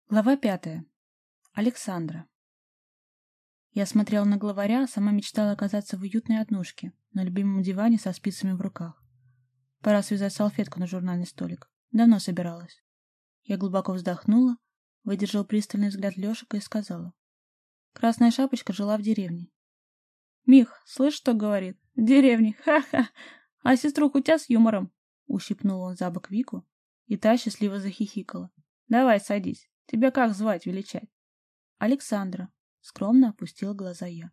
Глава 5. Александра. Я смотрела на главаря, а сама мечтала оказаться в уютной однушке, на любимом диване со спицами в руках. Пора связать салфетку на журнальный столик. Давно собиралась. Я глубоко вздохнула, выдержала пристальный взгляд Лешика и сказала. Красная шапочка жила в деревне. «Мих, слышь, что говорит? В деревне, ха-ха! А сеструху у тебя с юмором!» Ущипнул он за бок Вику, и та счастливо захихикала. «Давай, садись. Тебя как звать, величать?» «Александра», — скромно опустила глаза я.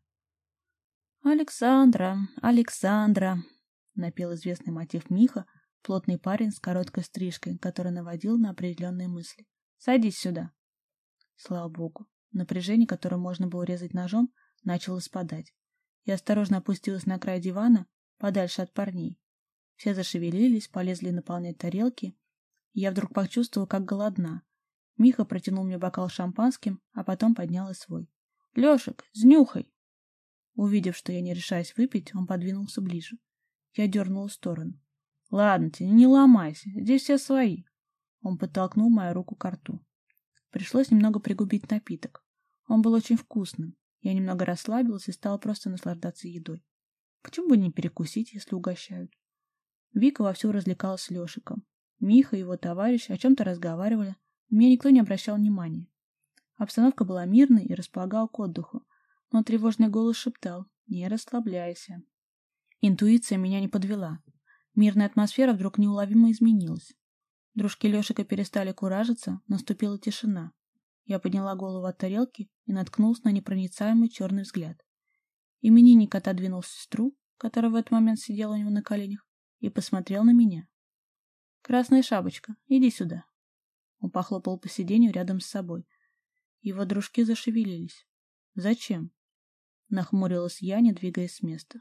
«Александра, Александра», — напел известный мотив Миха, плотный парень с короткой стрижкой, который наводил на определенные мысли. «Садись сюда». Слава богу, напряжение, которое можно было резать ножом, начало спадать. Я осторожно опустилась на край дивана, подальше от парней. Все зашевелились, полезли наполнять тарелки, и я вдруг почувствовала, как голодна. Миха протянул мне бокал шампанским, а потом поднял и свой. «Лешек, снюхай!» Увидев, что я не решаюсь выпить, он подвинулся ближе. Я дернула в сторону. «Ладно тебе, не ломайся, здесь все свои». Он подтолкнул мою руку к рту. Пришлось немного пригубить напиток. Он был очень вкусным. Я немного расслабилась и стала просто наслаждаться едой. Почему бы не перекусить, если угощают? Вика вовсю развлекалась с Лешиком. Миха и его товарищ о чем-то разговаривали. Меня никто не обращал внимания. Обстановка была мирной и располагала к отдыху, но тревожный голос шептал: «Не расслабляйся». Интуиция меня не подвела. Мирная атмосфера вдруг неуловимо изменилась. Дружки Лешика перестали куражиться, наступила тишина. Я подняла голову от тарелки и наткнулась на непроницаемый черный взгляд. Именинник отодвинул сестру, которая в этот момент сидела у него на коленях, и посмотрел на меня. «Красная шапочка, иди сюда». Он похлопал по сиденью рядом с собой. Его дружки зашевелились. «Зачем?» Нахмурилась я, не двигаясь с места.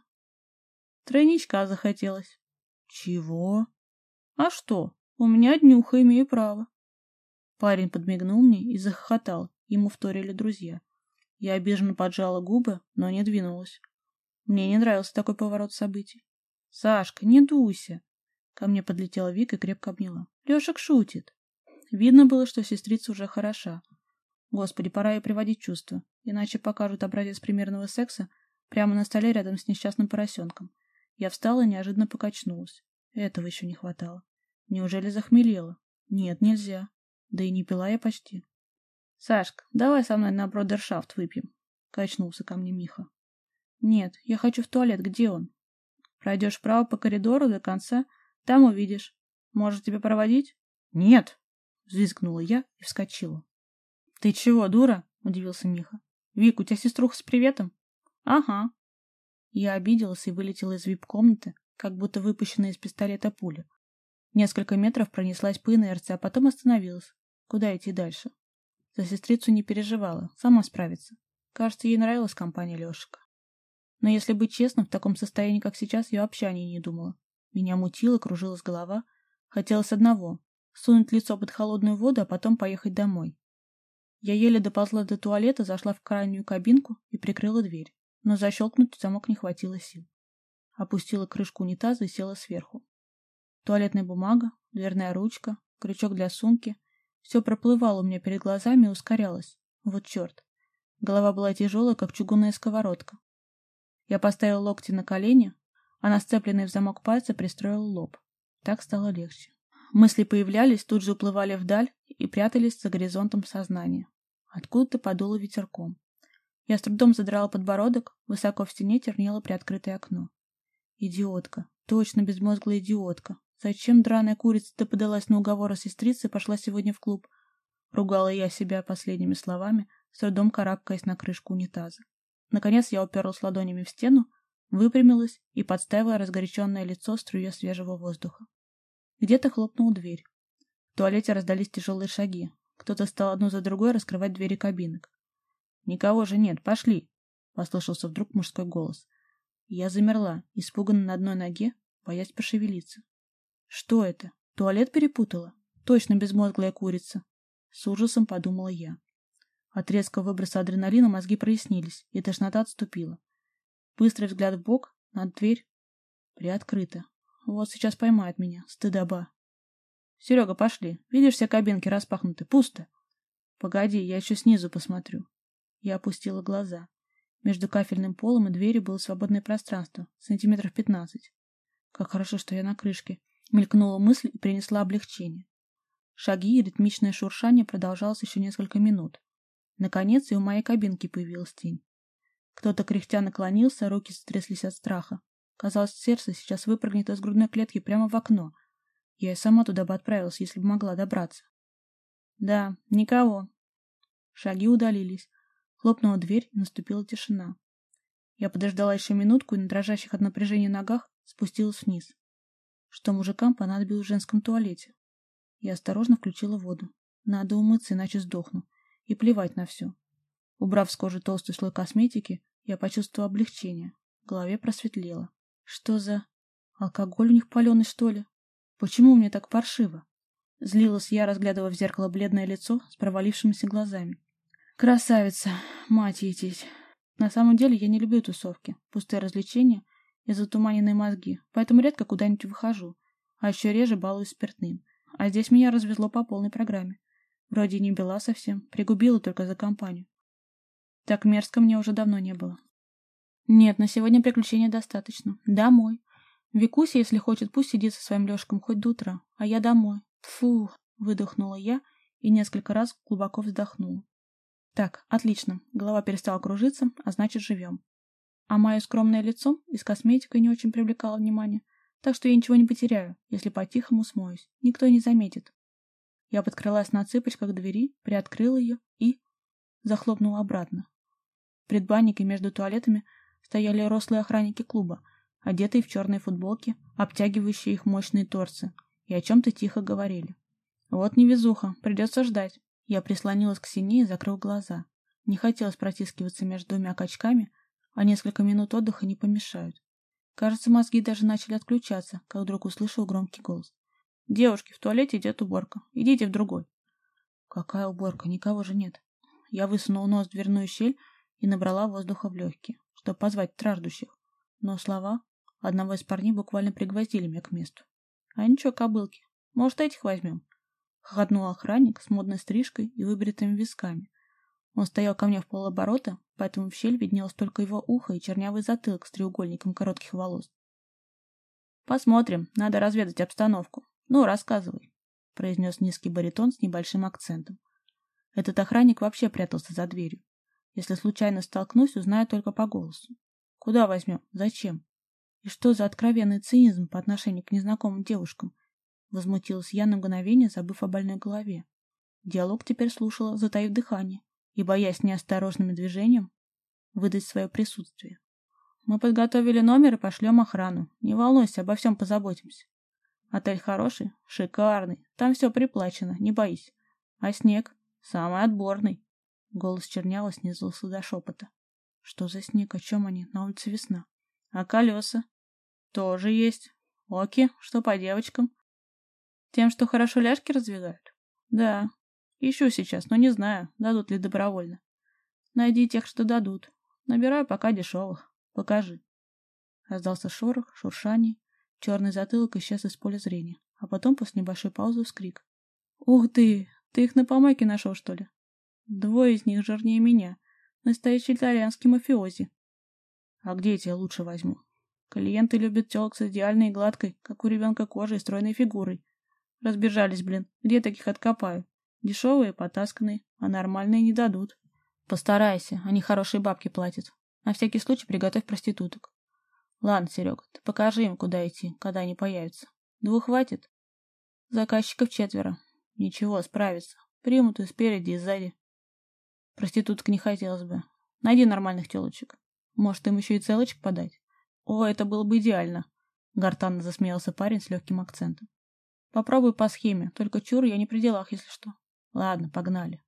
«Тройничка захотелось». «Чего?» «А что? У меня днюха, имею право». Парень подмигнул мне и захохотал. Ему вторили друзья. Я обиженно поджала губы, но не двинулась. Мне не нравился такой поворот событий. «Сашка, не дуйся!» Ко мне подлетела Вика и крепко обняла. «Лешек шутит». Видно было, что сестрица уже хороша. Господи, пора ей приводить в чувство, иначе покажут образец примерного секса прямо на столе рядом с несчастным поросенком. Я встала и неожиданно покачнулась. Этого еще не хватало. Неужели захмелела? Нет, нельзя. Да и не пила я почти. «Сашка, давай со мной на брудершафт выпьем», — качнулся ко мне Миха. «Нет, я хочу в туалет. Где он?» «Пройдешь вправо по коридору до конца, там увидишь. Может, тебя проводить?» «Нет!» — взвизгнула я и вскочила. «Ты чего, дура?» — удивился Миха. «Вик, у тебя сеструха с приветом?» «Ага». Я обиделась и вылетела из вип-комнаты, как будто выпущенная из пистолета пуля. Несколько метров пронеслась по инерции, а потом остановилась. Куда идти дальше? За сестрицу не переживала, сама справится. Кажется, ей нравилась компания Лешика. Но если быть честным, в таком состоянии, как сейчас, я вообще о ней не думала. Меня мутило, кружилась голова. Хотелось одного — сунуть лицо под холодную воду, а потом поехать домой. Я еле доползла до туалета, зашла в крайнюю кабинку и прикрыла дверь, но защелкнуть замок не хватило сил. Опустила крышку унитаза и села сверху. Туалетная бумага, дверная ручка, крючок для сумки — все проплывало у меня перед глазами и ускорялось. Вот черт. Голова была тяжелая, как чугунная сковородка. Я поставила локти на колени, а на сцепленные в замок пальцы пристроила лоб. Так стало легче. Мысли появлялись, тут же уплывали вдаль и прятались за горизонтом сознания. Откуда-то подуло ветерком. Я с трудом задрала подбородок, высоко в стене чернело приоткрытое окно. Идиотка, точно безмозглая идиотка. Зачем драная курица-то подалась на уговоры сестрицы и пошла сегодня в клуб? Ругала я себя последними словами, с трудом карабкаясь на крышку унитаза. Наконец я уперлась ладонями в стену, выпрямилась и подставила разгоряченное лицо струе свежего воздуха. Где-то хлопнула дверь. В туалете раздались тяжелые шаги. Кто-то стал одну за другой раскрывать двери кабинок. «Никого же нет, пошли!» — послышался вдруг мужской голос. Я замерла, испуганно на одной ноге, боясь пошевелиться. Что это? Туалет перепутала? Точно безмозглая курица. С ужасом подумала я. От резкого выброса адреналина мозги прояснились, и тошнота отступила. Быстрый взгляд вбок, над дверь приоткрыта. Вот сейчас поймают меня, стыдоба. «Серега, пошли. Видишь, все кабинки распахнуты, пусто». Погоди, я еще снизу посмотрю. Я опустила глаза. Между кафельным полом и дверью было свободное пространство, сантиметров 15. Как хорошо, что я на крышке. Мелькнула мысль и принесла облегчение. Шаги и ритмичное шуршание продолжалось еще несколько минут. Наконец и у моей кабинки появилась тень. Кто-то кряхтя наклонился, руки затряслись от страха. Казалось, сердце сейчас выпрыгнет из грудной клетки прямо в окно. Я и сама туда бы отправилась, если бы могла добраться. Да, никого. Шаги удалились. Хлопнула дверь, и наступила тишина. Я подождала еще минутку и на дрожащих от напряжения ногах спустилась вниз. Что мужикам понадобилось в женском туалете? Я осторожно включила воду. Надо умыться, иначе сдохну. И плевать на все. Убрав с кожи толстый слой косметики, я почувствовала облегчение. В голове просветлело. Что за... Алкоголь у них паленый, что ли? Почему мне так паршиво? Злилась я, разглядывая в зеркало бледное лицо с провалившимися глазами. Красавица, мать етить. На самом деле я не люблю тусовки, пустые развлечения и затуманенные мозги, поэтому редко куда-нибудь выхожу, а еще реже балуюсь спиртным. А здесь меня развезло по полной программе. Вроде не бела совсем, пригубила только за компанию. Так мерзко мне уже давно не было. Нет, на сегодня приключений достаточно. Домой. Викуся, если хочет, пусть сидит со своим Лешком хоть до утра, а я домой. Фу, выдохнула я и несколько раз глубоко вздохнула. Так, отлично, голова перестала кружиться, а значит, живем. А мое скромное лицо и с косметикой не очень привлекало внимание, так что я ничего не потеряю, если по-тихому смоюсь. Никто не заметит. Я подкралась на цыпочках к двери, приоткрыла ее и... захлопнула обратно. В предбаннике между туалетами стояли рослые охранники клуба, одетые в черные футболки, обтягивающие их мощные торсы, и о чем-то тихо говорили. Вот невезуха, придется ждать. Я прислонилась к стене и закрыла глаза. Не хотелось протискиваться между двумя качками, а несколько минут отдыха не помешают. Кажется, мозги даже начали отключаться, как вдруг услышал громкий голос. «Девушки, в туалете идет уборка. Идите в другой». «Какая уборка? Никого же нет». Я высунула нос в дверную щель и набрала воздуха в легкие, чтобы позвать страждущих. Но слова одного из парней буквально пригвоздили меня к месту. «А ничего, кобылки, может, этих возьмем?» Хохотнул охранник с модной стрижкой и выбритыми висками. Он стоял ко мне в полоборота, поэтому в щель виднелось только его ухо и чернявый затылок с треугольником коротких волос. «Посмотрим, надо разведать обстановку. Ну, рассказывай», — произнес низкий баритон с небольшим акцентом. Этот охранник вообще прятался за дверью. Если случайно столкнусь, узнаю только по голосу. Куда возьмем? Зачем? И что за откровенный цинизм по отношению к незнакомым девушкам? Возмутилась я на мгновение, забыв о больной голове. Диалог теперь слушала, затаив дыхание, и, боясь неосторожным движением, выдать свое присутствие. «Мы подготовили номер и пошлем охрану. Не волнуйся, обо всем позаботимся. Отель хороший, шикарный, там все приплачено, не боись. А снег? Самый отборный». Голос Чернява снизился до шепота. «Что за снег? О чем они? На улице весна». «А колеса?» «Тоже есть. Оки, что по девочкам?» «Тем, что хорошо ляжки раздвигают?» «Да. Ищу сейчас, но не знаю, дадут ли добровольно». «Найди тех, что дадут. Набираю пока дешевых. Покажи». Раздался шорох, шуршание. Черный затылок исчез из поля зрения, а потом после небольшой паузы вскрик. «Ух ты! Ты их на помойке нашел, что ли?» «Двое из них жирнее меня. Настоящий итальянский мафиози». «А где я тебя лучше возьму?» «Клиенты любят телок с идеальной и гладкой, как у ребенка кожей и стройной фигурой. Разбежались, блин. Где таких откопаю? Дешевые, потасканные, а нормальные не дадут». «Постарайся, они хорошие бабки платят. На всякий случай приготовь проституток». «Ладно, Серега, ты покажи им, куда идти, когда они появятся. 2 хватит?» «Заказчиков 4. Ничего, справится. Примут и спереди, и сзади». «Проституток не хотелось бы. Найди нормальных телочек. Может, им еще и целочек подать?» «О, это было бы идеально!» Гортанно засмеялся парень с легким акцентом. «Попробуй по схеме, только чур, я не при делах, если что». «Ладно, погнали».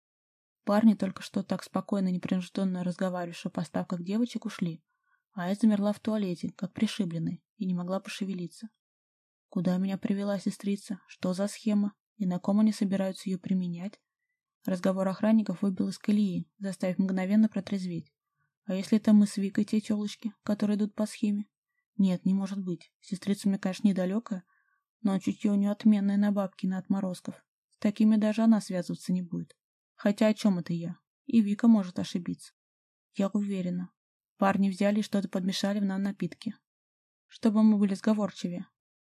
Парни, только что так спокойно и непринужденно разговаривавшие о поставках девочек, ушли, а я замерла в туалете, как пришибленная, и не могла пошевелиться. Куда меня привела сестрица? Что за схема? И на ком они собираются ее применять? Разговор охранников выбил из колеи, заставив мгновенно протрезветь. А если это мы с Викой те телочки, которые идут по схеме? Нет, не может быть. Сестрица мне, конечно, недалекая, но чутье у нее отменное на бабки, на отморозков. С такими даже она связываться не будет. Хотя о чем это я? И Вика может ошибиться. Я уверена. Парни взяли и что-то подмешали в нам напитки. Чтобы мы были сговорчивее.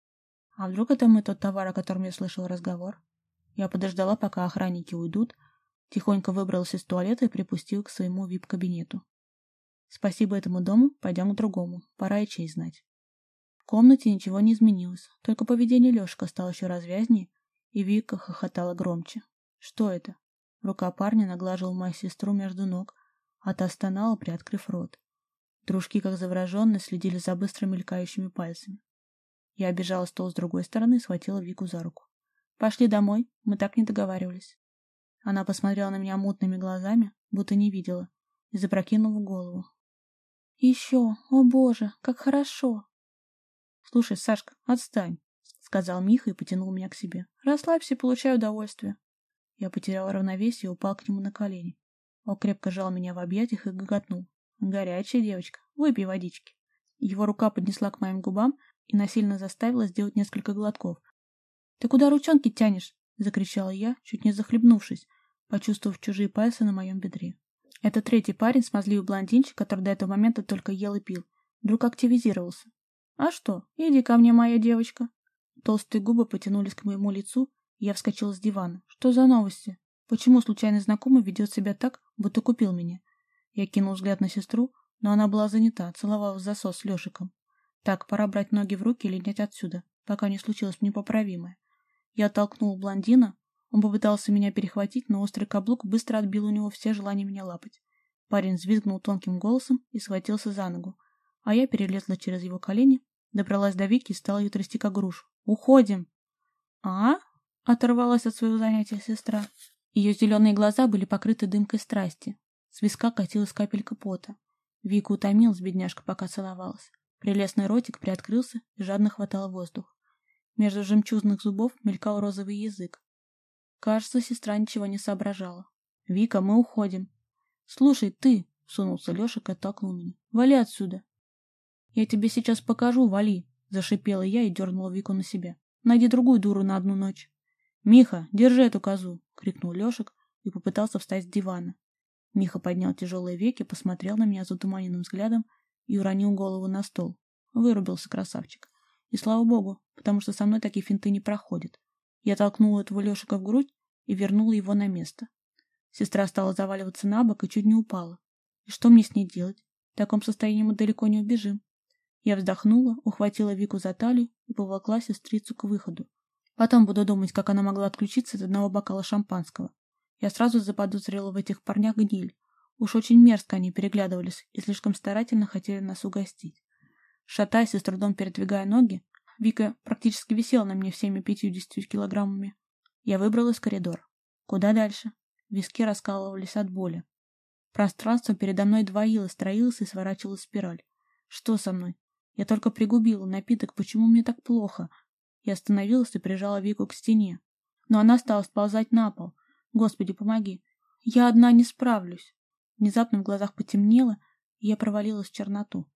А вдруг это мы тот товар, о котором я слышал разговор? Я подождала, пока охранники уйдут, тихонько выбралась из туалета и припустила к своему вип-кабинету. Спасибо этому дому, пойдем к другому. Пора и честь знать. В комнате ничего не изменилось, только поведение Лешика стало еще развязнее, и Вика хохотала громче. Что это? Рука парня наглаживала мою сестру между ног, а та стонала, приоткрыв рот. Дружки, как завороженные, следили за быстро мелькающими пальцами. Я обежала стол с другой стороны и схватила Вику за руку. «Пошли домой, мы так не договаривались». Она посмотрела на меня мутными глазами, будто не видела, и запрокинула голову. «Еще, о боже, как хорошо!» «Слушай, Сашка, отстань», — сказал Миха и потянул меня к себе. «Расслабься и получай удовольствие». Я потерял равновесие и упал к нему на колени. Он крепко сжал меня в объятиях и гоготнул. «Горячая девочка, выпей водички». Его рука поднесла к моим губам и насильно заставила сделать несколько глотков. «Ты куда ручонки тянешь?» — закричала я, чуть не захлебнувшись, почувствовав чужие пальцы на моем бедре. Это третий парень, смазливый блондинчик, который до этого момента только ел и пил, вдруг активизировался. «А что? Иди ко мне, моя девочка». Толстые губы потянулись к моему лицу, и я вскочила с дивана. «Что за новости? Почему случайный знакомый ведет себя так, будто купил меня?» Я кинул взгляд на сестру, но она была занята, целовалась в засос с Лешиком. Так, пора брать ноги в руки и лететь отсюда, пока не случилось непоправимое. Я оттолкнул блондина, он попытался меня перехватить, но острый каблук быстро отбил у него все желания меня лапать. Парень взвизгнул тонким голосом и схватился за ногу, а я перелезла через его колени, добралась до Вики и стала ее трясти как грушу. «Уходим!» «А?» — оторвалась от своего занятия сестра. Ее зеленые глаза были покрыты дымкой страсти. С виска катилась капелька пота. Вика утомилась, бедняжка, пока целовалась. Прелестный ротик приоткрылся и жадно хватал воздух. Между жемчужных зубов мелькал розовый язык. Кажется, сестра ничего не соображала. «Вика, мы уходим». «Слушай, ты!» — сунулся Лешик и оттолкнул меня. «Вали отсюда!» «Я тебе сейчас покажу, вали!» — зашипела я и дернула Вику на себя. «Найди другую дуру на одну ночь». «Миха, держи эту козу!» — крикнул Лешик и попытался встать с дивана. Миха поднял тяжелые веки, посмотрел на меня затуманенным взглядом и уронил голову на стол. Вырубился красавчик. И слава богу, потому что со мной такие финты не проходят. Я толкнула этого Лешика в грудь и вернула его на место. Сестра стала заваливаться на бок и чуть не упала. И что мне с ней делать? В таком состоянии мы далеко не убежим. Я вздохнула, ухватила Вику за талию и поволокла сестрицу к выходу. Потом буду думать, как она могла отключиться от одного бокала шампанского. Я сразу заподозрила в этих парнях гниль. Уж очень мерзко они переглядывались и слишком старательно хотели нас угостить. Шатаясь и с трудом передвигая ноги, Вика практически висела на мне всеми 50 килограммами. Я выбралась в коридор. Куда дальше? Виски раскалывались от боли. Пространство передо мной двоилось, троилось и сворачивалось в спираль. Что со мной? Я только пригубила напиток, почему мне так плохо? Я остановилась и прижала Вику к стене. Но она стала сползать на пол. Господи, помоги. Я одна не справлюсь. Внезапно в глазах потемнело, и я провалилась в черноту.